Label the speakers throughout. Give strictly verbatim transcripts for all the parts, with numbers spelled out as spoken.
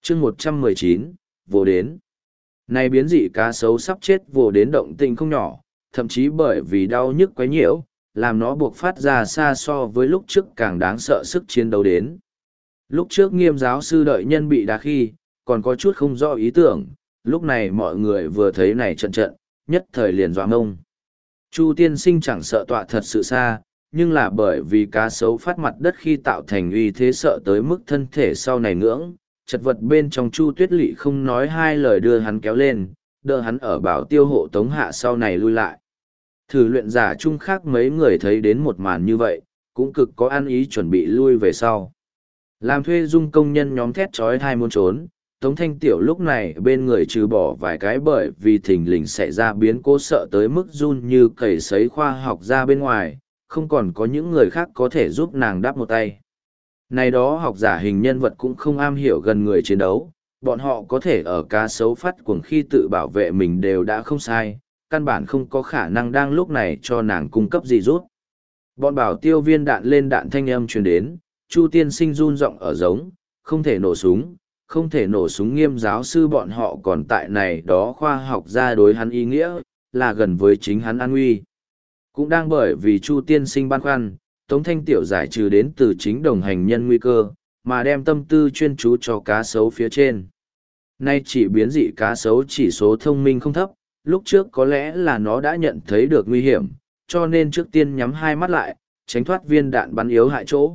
Speaker 1: chương một trăm mười chín, vô đến. Này biến dị cá sấu sắp chết vô đến động tĩnh không nhỏ, thậm chí bởi vì đau nhức quấy nhiễu, làm nó buộc phát ra xa so với lúc trước càng đáng sợ sức chiến đấu đến. Lúc trước Nghiêm giáo sư đợi nhân bị đá khi, còn có chút không rõ ý tưởng, lúc này mọi người vừa thấy này trận trận, nhất thời liền dọa ngông. Chu tiên sinh chẳng sợ tọa thật sự xa, nhưng là bởi vì cá sấu phát mặt đất khi tạo thành uy thế sợ tới mức thân thể sau này ngưỡng, chật vật bên trong Chu Tuyết Lệ không nói hai lời đưa hắn kéo lên, đỡ hắn ở bảo tiêu hộ tống hạ sau này lui lại. Thử luyện giả chung khác mấy người thấy đến một màn như vậy, cũng cực có ăn ý chuẩn bị lui về sau. Làm thuê dung công nhân nhóm thét trói thai muốn trốn, Tống Thanh Tiểu lúc này bên người trừ bỏ vài cái bởi vì thình lình xảy ra biến cố sợ tới mức run như cầy sấy khoa học ra bên ngoài, không còn có những người khác có thể giúp nàng đáp một tay. Này đó học giả hình nhân vật cũng không am hiểu gần người chiến đấu, bọn họ có thể ở cá sấu phát cuồng khi tự bảo vệ mình đều đã không sai, căn bản không có khả năng đang lúc này cho nàng cung cấp gì rút. Bọn bảo tiêu viên đạn lên đạn thanh âm truyền đến, Chu tiên sinh run giọng ở giống, không thể nổ súng, không thể nổ súng. Nghiêm giáo sư bọn họ còn tại này đó khoa học gia đối hắn ý nghĩa, là gần với chính hắn an nguy. Cũng đang bởi vì Chu tiên sinh băn khoăn, Tống Thanh Tiểu giải trừ đến từ chính đồng hành nhân nguy cơ, mà đem tâm tư chuyên chú cho cá sấu phía trên. Nay chỉ biến dị cá sấu chỉ số thông minh không thấp, lúc trước có lẽ là nó đã nhận thấy được nguy hiểm, cho nên trước tiên nhắm hai mắt lại, tránh thoát viên đạn bắn yếu hại chỗ.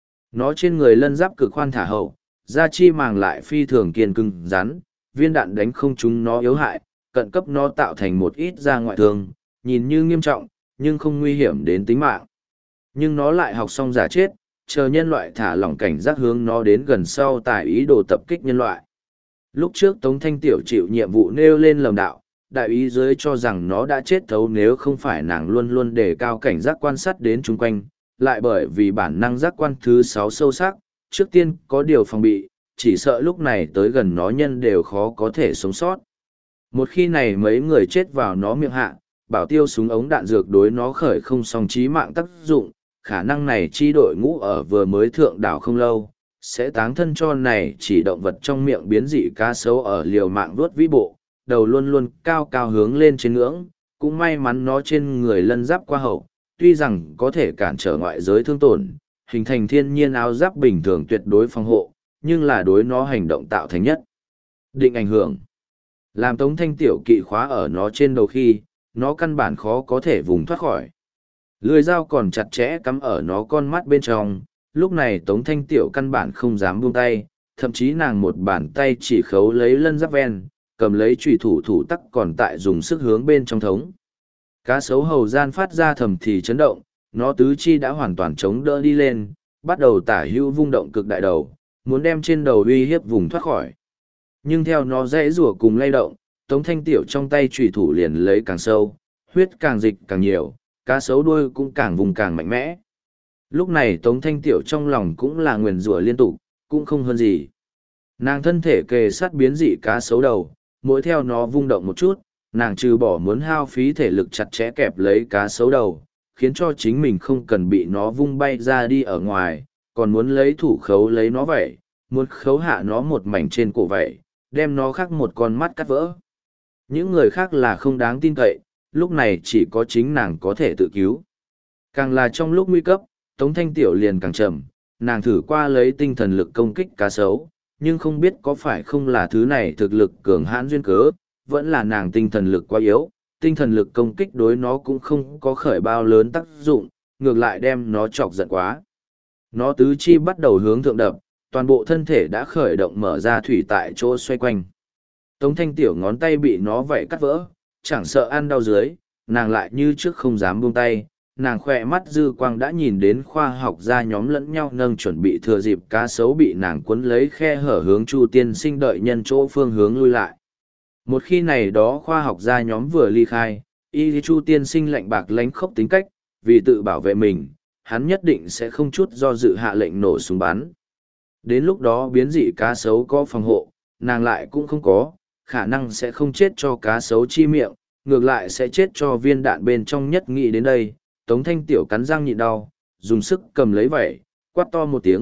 Speaker 1: Nó trên người lân giáp cực khoan thả hậu, da chi màng lại phi thường kiên cứng rắn, viên đạn đánh không trúng nó yếu hại, cận cấp nó tạo thành một ít da ngoại thương, nhìn như nghiêm trọng, nhưng không nguy hiểm đến tính mạng. Nhưng nó lại học xong giả chết, chờ nhân loại thả lỏng cảnh giác hướng nó đến gần sau tại ý đồ tập kích nhân loại. Lúc trước Tống Thanh Tiểu chịu nhiệm vụ nêu lên lầm đạo, đại ý dưới cho rằng nó đã chết thấu nếu không phải nàng luôn luôn đề cao cảnh giác quan sát đến chung quanh, lại bởi vì bản năng giác quan thứ sáu sâu sắc, trước tiên có điều phòng bị, chỉ sợ lúc này tới gần nó nhân đều khó có thể sống sót. Một khi này mấy người chết vào nó miệng hạ, bảo tiêu súng ống đạn dược đối nó khởi không song chí mạng tác dụng, khả năng này chi đội ngũ ở vừa mới thượng đảo không lâu, sẽ táng thân cho này chỉ động vật trong miệng biến dị cá sấu ở liều mạng vuốt vĩ bộ, đầu luôn luôn cao cao hướng lên trên ngưỡng, cũng may mắn nó trên người lân giáp qua hậu, tuy rằng có thể cản trở ngoại giới thương tổn, hình thành thiên nhiên áo giáp bình thường tuyệt đối phòng hộ, nhưng là đối nó hành động tạo thành nhất định ảnh hưởng. Làm Tống Thanh Tiểu kỵ khóa ở nó trên đầu khi, nó căn bản khó có thể vùng thoát khỏi. Lưỡi dao còn chặt chẽ cắm ở nó con mắt bên trong, lúc này Tống Thanh Tiểu căn bản không dám buông tay, thậm chí nàng một bàn tay chỉ khấu lấy lân giáp ven, cầm lấy chùy thủ thủ tắc còn tại dùng sức hướng bên trong thống. Cá sấu hầu gian phát ra thầm thì chấn động, nó tứ chi đã hoàn toàn chống đỡ đi lên, bắt đầu tả hữu vung động cực đại đầu, muốn đem trên đầu uy hiếp vùng thoát khỏi. Nhưng theo nó dãy rủa cùng lay động, Tống Thanh Tiểu trong tay chùy thủ liền lấy càng sâu, huyết càng dịch càng nhiều, cá sấu đuôi cũng càng vùng càng mạnh mẽ. Lúc này Tống Thanh Tiểu trong lòng cũng là nguyền rủa liên tục, cũng không hơn gì. Nàng thân thể kề sát biến dị cá sấu đầu, mỗi theo nó vung động một chút, nàng trừ bỏ muốn hao phí thể lực chặt chẽ kẹp lấy cá sấu đầu, khiến cho chính mình không cần bị nó vung bay ra đi ở ngoài, còn muốn lấy thủ khấu lấy nó vậy, muốn khấu hạ nó một mảnh trên cổ vậy, đem nó khắc một con mắt cắt vỡ. Những người khác là không đáng tin cậy, lúc này chỉ có chính nàng có thể tự cứu. Càng là trong lúc nguy cấp, Tống Thanh Tiểu liền càng chậm, nàng thử qua lấy tinh thần lực công kích cá sấu, nhưng không biết có phải không là thứ này thực lực cường hãn duyên cớ, vẫn là nàng tinh thần lực quá yếu, tinh thần lực công kích đối nó cũng không có khởi bao lớn tác dụng, ngược lại đem nó chọc giận quá. Nó tứ chi bắt đầu hướng thượng đập, toàn bộ thân thể đã khởi động mở ra thủy tại chỗ xoay quanh. Tống Thanh Tiểu ngón tay bị nó vảy cắt vỡ, chẳng sợ ăn đau dưới, nàng lại như trước không dám buông tay, nàng khỏe mắt dư quang đã nhìn đến khoa học gia nhóm lẫn nhau nâng chuẩn bị thừa dịp cá sấu bị nàng cuốn lấy khe hở hướng Chu tiên sinh đợi nhân chỗ phương hướng lui lại. Một khi này đó khoa học gia nhóm vừa ly khai, y Chu tiên sinh lạnh bạc lánh khốc tính cách, vì tự bảo vệ mình, hắn nhất định sẽ không chút do dự hạ lệnh nổ súng bắn. Đến lúc đó biến dị cá sấu có phòng hộ, nàng lại cũng không có, khả năng sẽ không chết cho cá sấu chi miệng, ngược lại sẽ chết cho viên đạn bên trong nhất nghĩ đến đây. Tống Thanh Tiểu cắn răng nhịn đau, dùng sức cầm lấy vảy, quát to một tiếng,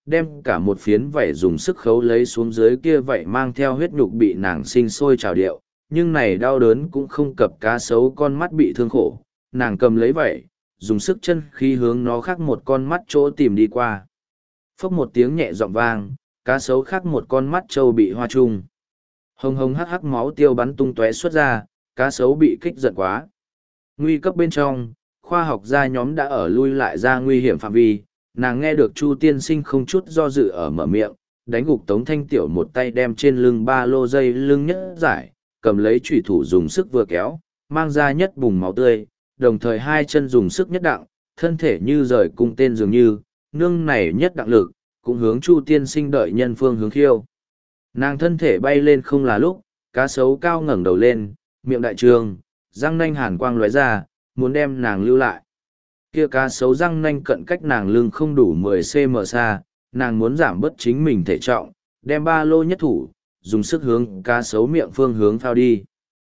Speaker 1: đem cả một phiến vảy dùng sức khấu lấy xuống dưới kia vảy mang theo huyết nhục bị nàng sinh sôi trào điệu, nhưng này đau đớn cũng không cập cá sấu con mắt bị thương khổ, nàng cầm lấy vảy, dùng sức chân khí hướng nó khác một con mắt chỗ tìm đi qua. Phốc một tiếng nhẹ giọng vang, cá sấu khác một con mắt trâu bị hoa trung. Hồng hồng hắc hắc máu tiêu bắn tung tóe xuất ra, cá sấu bị kích giận quá. Nguy cấp bên trong, khoa học gia nhóm đã ở lui lại ra nguy hiểm phạm vi, nàng nghe được Chu tiên sinh không chút do dự ở mở miệng, đánh gục Tống Thanh Tiểu một tay đem trên lưng ba lô dây lưng nhất giải, cầm lấy chủy thủ dùng sức vừa kéo, mang ra nhất bùng máu tươi, đồng thời hai chân dùng sức nhất đặng, thân thể như rời cung tên dường như, nương này nhất đặng lực, cũng hướng Chu tiên sinh đợi nhân phương hướng khiêu. Nàng thân thể bay lên không là lúc, cá sấu cao ngẩng đầu lên, miệng đại trường, răng nanh hàn quang lóe ra, muốn đem nàng lưu lại. Kia cá sấu răng nanh cận cách nàng lưng không đủ mười xăng-ti-mét xa, nàng muốn giảm bớt chính mình thể trọng, đem ba lô nhất thủ, dùng sức hướng cá sấu miệng phương hướng phao đi.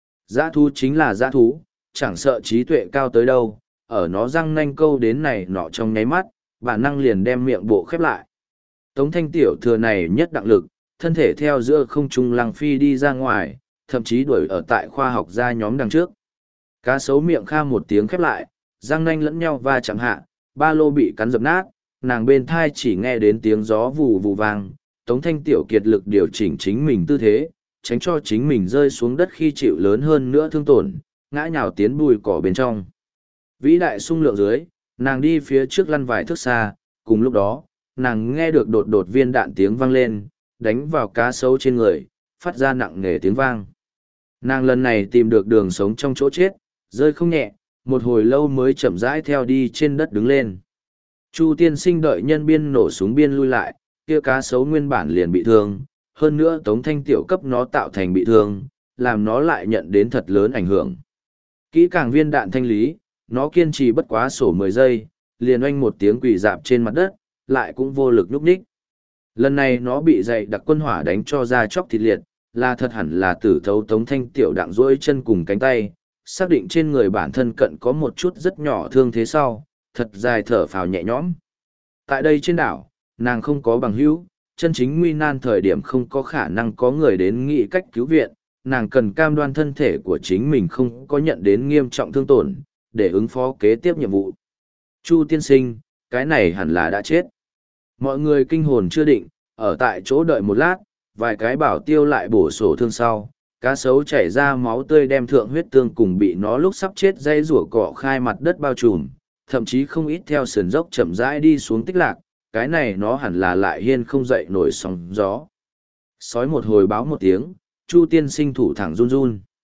Speaker 1: Dã thú chính là dã thú, chẳng sợ trí tuệ cao tới đâu, ở nó răng nanh câu đến này nọ trong nháy mắt, bản năng liền đem miệng bộ khép lại. Tống Thanh Tiểu thừa này nhất đặng lực, thân thể theo giữa không trung lăng phi đi ra ngoài, thậm chí đuổi ở tại khoa học gia nhóm đằng trước. Cá sấu miệng kha một tiếng khép lại, răng nanh lẫn nhau va chạm hạ, ba lô bị cắn dập nát, nàng bên thai chỉ nghe đến tiếng gió vù vù vang, Tống Thanh Tiểu kiệt lực điều chỉnh chính mình tư thế, tránh cho chính mình rơi xuống đất khi chịu lớn hơn nữa thương tổn, ngã nhào tiến bùi cỏ bên trong. Vĩ đại xung lượng dưới, nàng đi phía trước lăn vài thước xa, cùng lúc đó, nàng nghe được đột đột viên đạn tiếng vang lên, đánh vào cá sấu trên người, phát ra nặng nề tiếng vang. Nàng lần này tìm được đường sống trong chỗ chết, rơi không nhẹ, một hồi lâu mới chậm rãi theo đi trên đất đứng lên. Chu tiên sinh đợi nhân biên nổ súng biên lui lại, kia cá sấu nguyên bản liền bị thương, hơn nữa Tống Thanh Tiểu cấp nó tạo thành bị thương, làm nó lại nhận đến thật lớn ảnh hưởng. Kỹ càng viên đạn thanh lý, nó kiên trì bất quá sổ mười giây, liền oanh một tiếng quỳ dạp trên mặt đất, lại cũng vô lực nhúc nhích. Lần này nó bị dày đặc quân hỏa đánh cho ra chóc thịt liệt, là thật hẳn là tử thấu Tống Thanh Tiểu đặng duỗi chân cùng cánh tay, xác định trên người bản thân cận có một chút rất nhỏ thương thế sau, thật dài thở phào nhẹ nhõm. Tại đây trên đảo, nàng không có bằng hữu, chân chính nguy nan thời điểm không có khả năng có người đến nghĩ cách cứu viện, nàng cần cam đoan thân thể của chính mình không có nhận đến nghiêm trọng thương tổn, để ứng phó kế tiếp nhiệm vụ. Chu tiên sinh, cái này hẳn là đã chết. Mọi người kinh hồn chưa định, ở tại chỗ đợi một lát, vài cái bảo tiêu lại bổ sổ thương sau, cá sấu chảy ra máu tươi đem thượng huyết tương cùng bị nó lúc sắp chết dây rủa cọ khai mặt đất bao trùm, thậm chí không ít theo sườn dốc chậm rãi đi xuống tích lạc, cái này nó hẳn là lại hiên không dậy nổi sóng gió. Sói một hồi báo một tiếng, Chu tiên sinh thủ thẳng run run.